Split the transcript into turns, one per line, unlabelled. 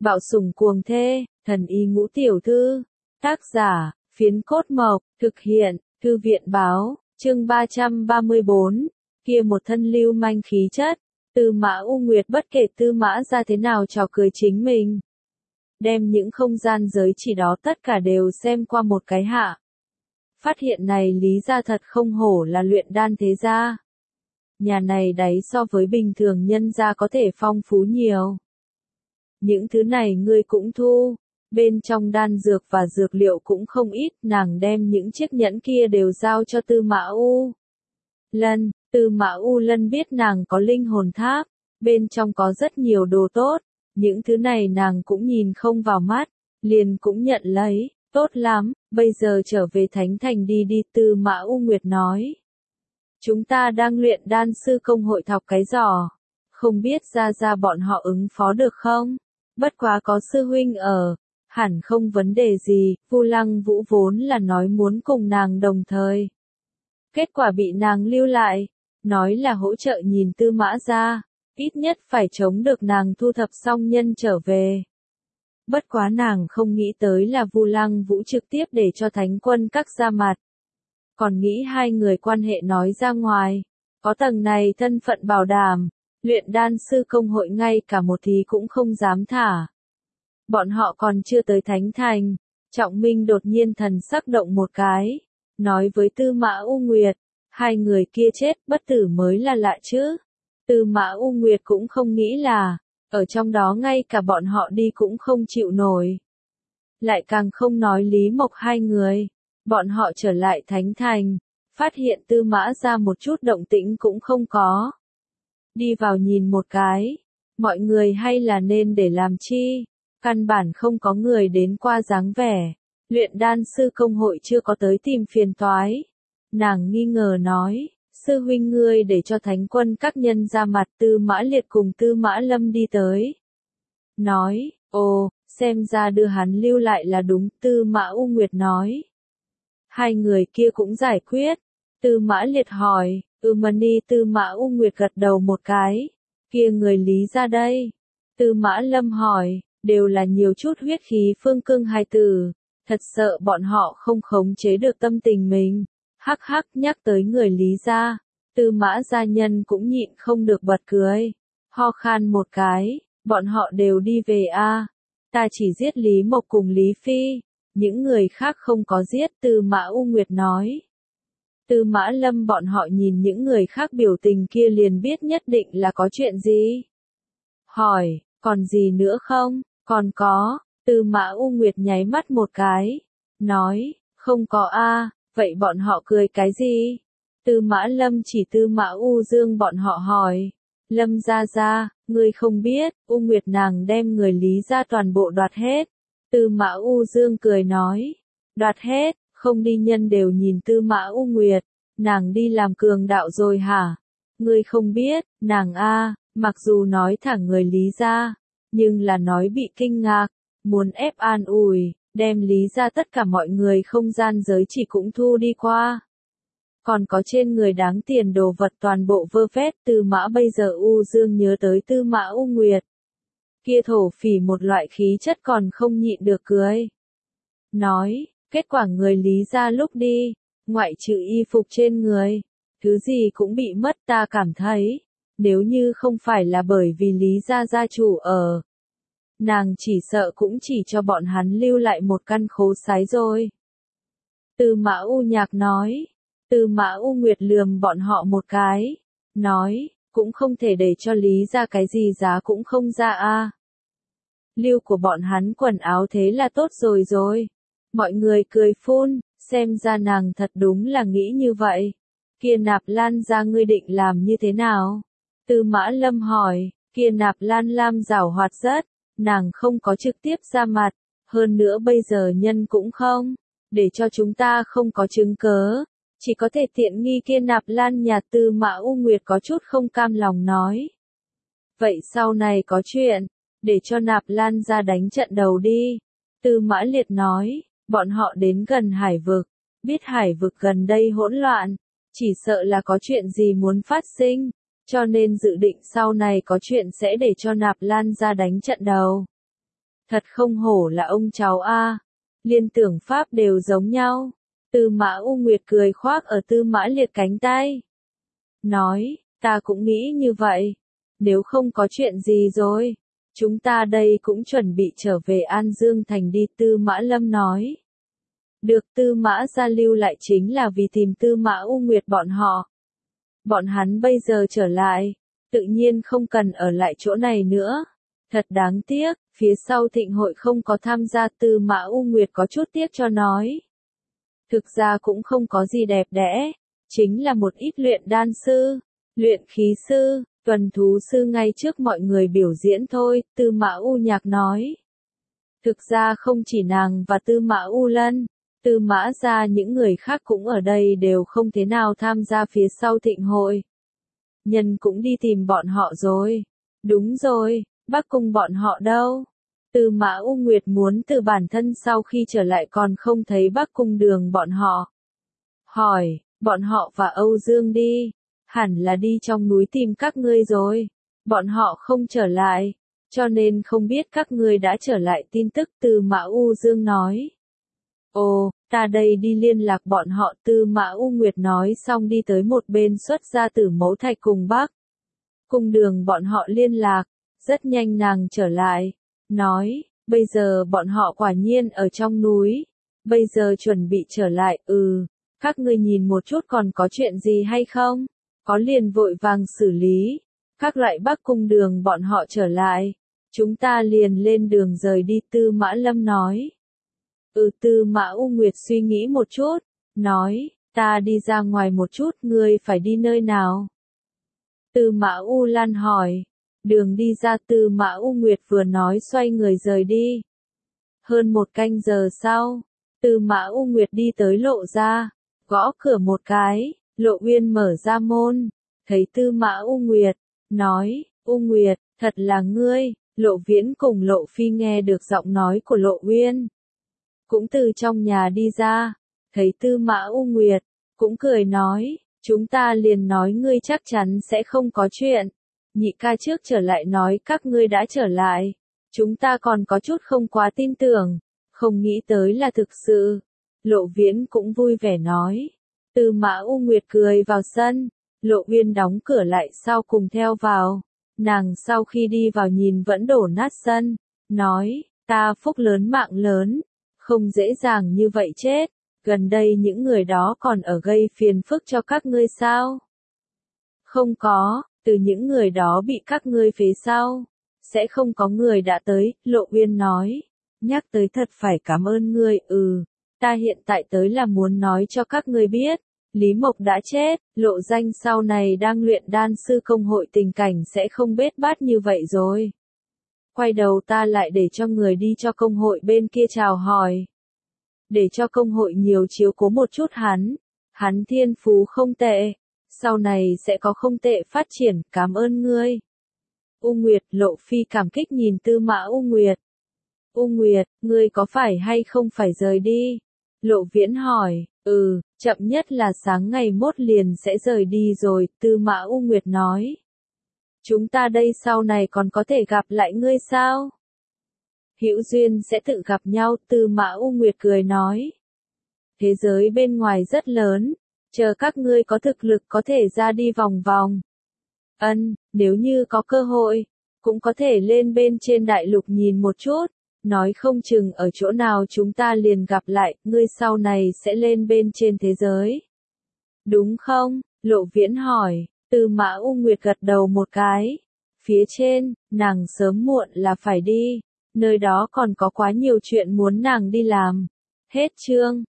Bạo sủng cuồng thê, thần y ngũ tiểu thư. Tác giả, Phiến Cốt Mộc, thực hiện, Thư viện báo, chương 334, kia một thân lưu manh khí chất. Tư Mã U Nguyệt bất kể Tư Mã ra thế nào trò cười chính mình. Đem những không gian giới chỉ đó tất cả đều xem qua một cái hạ. Phát hiện này lý ra thật không hổ là luyện đan thế gia. Nhà này đấy so với bình thường nhân gia có thể phong phú nhiều. Những thứ này ngươi cũng thu, bên trong đan dược và dược liệu cũng không ít, nàng đem những chiếc nhẫn kia đều giao cho Tư Mã U Lân. Tư Mã U Lân biết nàng có linh hồn tháp, bên trong có rất nhiều đồ tốt, những thứ này nàng cũng nhìn không vào mắt, liền cũng nhận lấy, tốt lắm, bây giờ trở về Thánh Thành đi đi, Tư Mã U Nguyệt nói. Chúng ta đang luyện đan sư công hội thọc cái giỏ, không biết ra bọn họ ứng phó được không? Bất quá có sư huynh ở, hẳn không vấn đề gì, Vu Lăng Vũ vốn là nói muốn cùng nàng đồng thời. Kết quả bị nàng lưu lại, nói là hỗ trợ nhìn Tư Mã ra, ít nhất phải chống được nàng thu thập xong nhân trở về. Bất quá nàng không nghĩ tới là Vu Lăng Vũ trực tiếp để cho thánh quân các ra mặt. Còn nghĩ hai người quan hệ nói ra ngoài, có tầng này thân phận bảo đảm, luyện đan sư công hội ngay cả một thí cũng không dám thả. Bọn họ còn chưa tới Thánh Thành, Trọng Minh đột nhiên thần sắc động một cái, nói với Tư Mã U Nguyệt, hai người kia chết bất tử mới là lạ chứ. Tư Mã U Nguyệt cũng không nghĩ là, ở trong đó ngay cả bọn họ đi cũng không chịu nổi. Lại càng không nói Lý Mộc hai người, bọn họ trở lại Thánh Thành, phát hiện Tư Mã ra một chút động tĩnh cũng không có. Đi vào nhìn một cái, mọi người hay là nên để làm chi, căn bản không có người đến qua dáng vẻ, luyện đan sư công hội chưa có tới tìm phiền toái. Nàng nghi ngờ nói, sư huynh ngươi để cho thánh quân các nhân ra mặt, Tư Mã Liệt cùng Tư Mã Lâm đi tới. Nói, ồ, xem ra đưa hắn lưu lại là đúng, Tư Mã U Nguyệt nói. Hai người kia cũng giải quyết. Tư Mã Liệt hỏi, Mani, Tư Mã U Nguyệt gật đầu một cái. Kia người Lý ra đây. Tư Mã Lâm hỏi, đều là nhiều chút huyết khí phương cương hài tử, thật sợ bọn họ không khống chế được tâm tình mình. Hắc hắc, nhắc tới người Lý ra, Tư Mã gia nhân cũng nhịn không được bật cười. Ho khan một cái, bọn họ đều đi về a. Ta chỉ giết Lý Mộc cùng Lý Phi, những người khác không có giết, Tư Mã U Nguyệt nói. Tư Mã Lâm bọn họ nhìn những người khác biểu tình kia liền biết nhất định là có chuyện gì. Hỏi, còn gì nữa không? Còn có, Tư Mã U Nguyệt nháy mắt một cái, nói, không có a. Vậy bọn họ cười cái gì? Tư Mã Lâm chỉ Tư Mã U Dương bọn họ hỏi. Lâm ra, ngươi không biết, U Nguyệt nàng đem người Lý ra toàn bộ đoạt hết. Tư Mã U Dương cười nói. Đoạt hết, không đi nhân đều nhìn Tư Mã U Nguyệt. Nàng đi làm cường đạo rồi hả? Ngươi không biết, nàng mặc dù nói thẳng người Lý ra, nhưng là nói bị kinh ngạc, muốn ép an ủi. Đem Lý ra tất cả mọi người không gian giới chỉ cũng thu đi qua. Còn có trên người đáng tiền đồ vật toàn bộ vơ vét. Tư Mã bây giờ U Dương nhớ tới Tư Mã U Nguyệt. Kia thổ phỉ một loại khí chất còn không nhịn được cười. Nói, kết quả người Lý ra lúc đi, ngoại trừ y phục trên người, thứ gì cũng bị mất, ta cảm thấy, nếu như không phải là bởi vì Lý ra gia chủ ở, nàng chỉ sợ cũng chỉ cho bọn hắn lưu lại một căn khố sái rồi. Tư Mã U Nhạc nói. Tư Mã U Nguyệt lườm bọn họ một cái. Nói, cũng không thể để cho Lý ra cái gì giá cũng không ra a. Lưu của bọn hắn quần áo thế là tốt rồi. Mọi người cười phun, xem ra nàng thật đúng là nghĩ như vậy. Kia Nạp Lan ra ngươi định làm như thế nào? Tư Mã Lâm hỏi, kia Nạp Lan Lam giảo hoạt rất. Nàng không có trực tiếp ra mặt, hơn nữa bây giờ nhân cũng không, để cho chúng ta không có chứng cớ, chỉ có thể tiện nghi kia Nạp Lan nhà. Tư Mã U Nguyệt có chút không cam lòng nói. Vậy sau này có chuyện, để cho Nạp Lan ra đánh trận đầu đi. Tư Mã Liệt nói, bọn họ đến gần Hải Vực, biết Hải Vực gần đây hỗn loạn, chỉ sợ là có chuyện gì muốn phát sinh. Cho nên dự định sau này có chuyện sẽ để cho Nạp Lan ra đánh trận đầu. Thật không hổ là ông cháu a, liên tưởng pháp đều giống nhau. Tư Mã U Nguyệt cười khoác ở Tư Mã Liệt cánh tay. Nói, ta cũng nghĩ như vậy. Nếu không có chuyện gì rồi, chúng ta đây cũng chuẩn bị trở về An Dương Thành đi, Tư Mã Lâm nói. Được, Tư Mã gia lưu lại chính là vì tìm Tư Mã U Nguyệt bọn họ. Bọn hắn bây giờ trở lại, tự nhiên không cần ở lại chỗ này nữa. Thật đáng tiếc, phía sau thịnh hội không có tham gia, Tư Mã U Nguyệt có chút tiếc cho nói. Thực ra cũng không có gì đẹp đẽ, chính là một ít luyện đan sư, luyện khí sư, tuần thú sư ngay trước mọi người biểu diễn thôi, Tư Mã U Nhạc nói. Thực ra không chỉ nàng và Tư Mã U Lân, Tư Mã gia những người khác cũng ở đây đều không thế nào tham gia phía sau thịnh hội. Nhân cũng đi tìm bọn họ rồi. Đúng rồi, Bắc Cung bọn họ đâu? Tư Mã U Nguyệt muốn từ bản thân sau khi trở lại còn không thấy Bắc Cung Đường bọn họ. Hỏi, bọn họ và Âu Dương đi. Hẳn là đi trong núi tìm các ngươi rồi. Bọn họ không trở lại, cho nên không biết các ngươi đã trở lại, tin tức Tư Mã U Dương nói. Ồ, ta đây đi liên lạc bọn họ, Tư Mã U Nguyệt nói xong đi tới một bên xuất ra Tử Mẫu Thạch cùng Bắc Cung Đường bọn họ liên lạc. Rất nhanh nàng trở lại, nói, bây giờ bọn họ quả nhiên ở trong núi, bây giờ chuẩn bị trở lại, các ngươi nhìn một chút còn có chuyện gì hay không, có liền vội vàng xử lý, các loại Bắc Cung Đường bọn họ trở lại, chúng ta liền lên đường rời đi, Tư Mã Lâm nói. Tư Mã U Nguyệt suy nghĩ một chút, nói, ta đi ra ngoài một chút, ngươi phải đi nơi nào? Tư Mã U Lan hỏi. Đường đi ra, Tư Mã U Nguyệt vừa nói xoay người rời đi. Hơn một canh giờ sau, Tư Mã U Nguyệt đi tới Lộ gia, gõ cửa một cái, Lộ Uyên mở ra môn, thấy Tư Mã U Nguyệt, nói, U Nguyệt, thật là ngươi, Lộ Viễn cùng Lộ Phi nghe được giọng nói của Lộ Uyên. Cũng từ trong nhà đi ra, thấy Tư Mã U Nguyệt, cũng cười nói, chúng ta liền nói ngươi chắc chắn sẽ không có chuyện. Nhị ca trước trở lại nói các ngươi đã trở lại, chúng ta còn có chút không quá tin tưởng, không nghĩ tới là thực sự. Lộ Viễn cũng vui vẻ nói. Tư Mã U Nguyệt cười vào sân, Lộ Uyên đóng cửa lại sau cùng theo vào. Nàng sau khi đi vào nhìn vẫn đổ nát sân, nói, ta phúc lớn mạng lớn, không dễ dàng như vậy chết, gần đây những người đó còn ở gây phiền phức cho các ngươi sao? Không có. Từ những người đó bị các ngươi phía sau, sẽ không có người đã tới, Lộ Uyên nói. Nhắc tới thật phải cảm ơn ngươi, ta hiện tại tới là muốn nói cho các ngươi biết, Lý Mộc đã chết, Lộ Danh sau này đang luyện đan sư công hội tình cảnh sẽ không bết bát như vậy rồi. Quay đầu ta lại để cho người đi cho công hội bên kia chào hỏi. Để cho công hội nhiều chiếu cố một chút hắn thiên phú không tệ. Sau này sẽ có không tệ phát triển, cảm ơn ngươi. U Nguyệt, Lộ Phi cảm kích nhìn Tư Mã U Nguyệt. U Nguyệt, ngươi có phải hay không phải rời đi? Lộ Viễn hỏi, chậm nhất là sáng ngày mốt liền sẽ rời đi rồi, Tư Mã U Nguyệt nói. Chúng ta đây sau này còn có thể gặp lại ngươi sao? Hữu duyên sẽ tự gặp nhau, Tư Mã U Nguyệt cười nói. Thế giới bên ngoài rất lớn. Chờ các ngươi có thực lực có thể ra đi vòng vòng. Nếu như có cơ hội, cũng có thể lên bên trên đại lục nhìn một chút, nói không chừng ở chỗ nào chúng ta liền gặp lại, ngươi sau này sẽ lên bên trên thế giới. Đúng không? Lộ Viễn hỏi, Tư Mã U Nguyệt gật đầu một cái. Phía trên, nàng sớm muộn là phải đi, nơi đó còn có quá nhiều chuyện muốn nàng đi làm. Hết chương.